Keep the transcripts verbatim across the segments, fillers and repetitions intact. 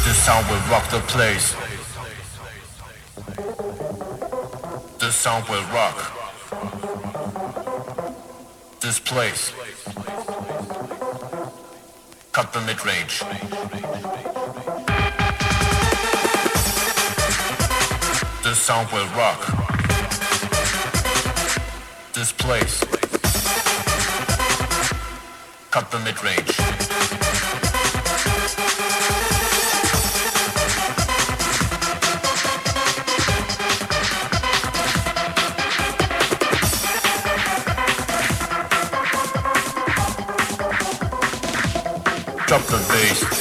The sound will rock the place. The sound will rock this place. Cut the mid-range. The sound will rock this place. Cut the mid-range. Drop the bass.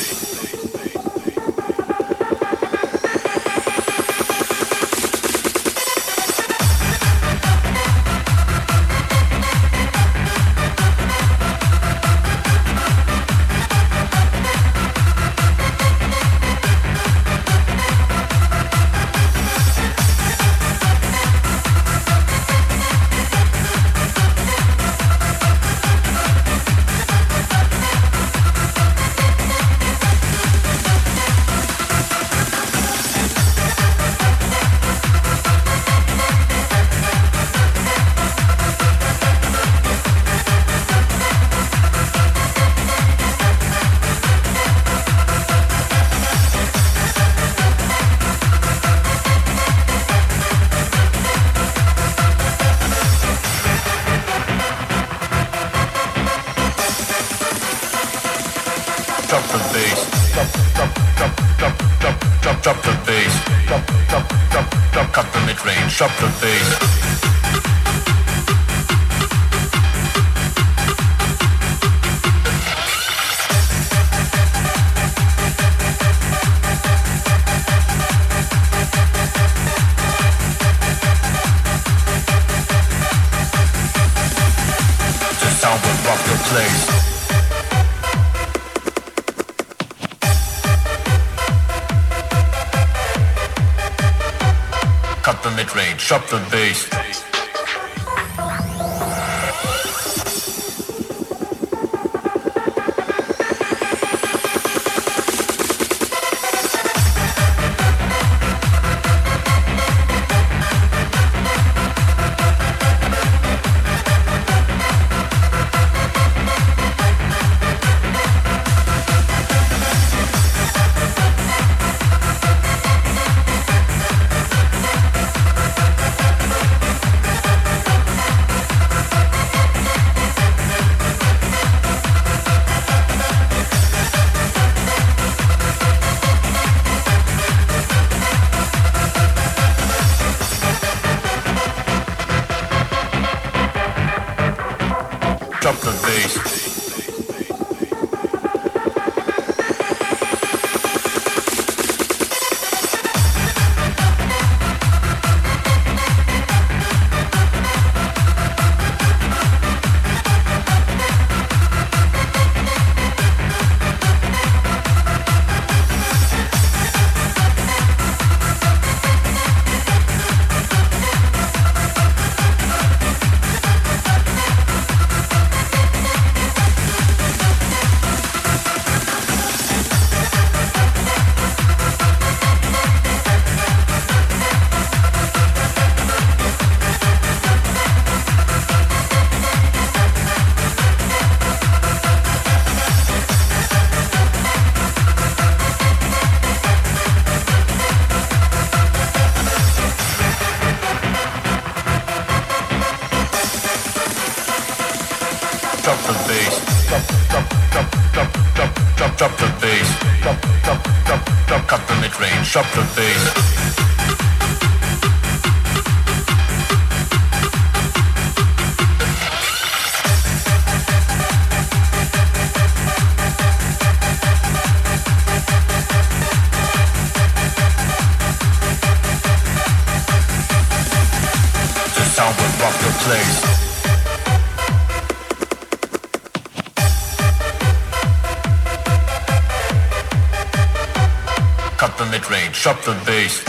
Drop the bass. The sound will rock the place. Cut the mid-range, drop the bass. Drop the bass. Drop the bass. Drop, drop, drop, drop, drop, drop, drop the bass. Drop, drop, drop, drop, cut the mid-range. Drop the bass. The sound will rock the place. Cut the mid-range, drop the bass.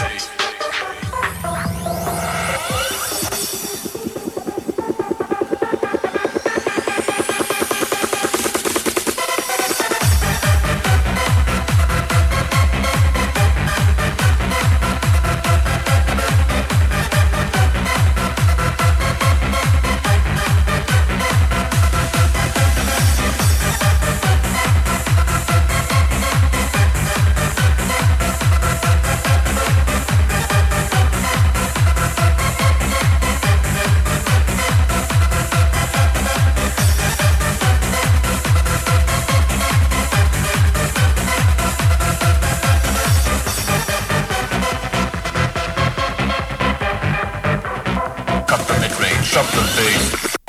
drop the bass.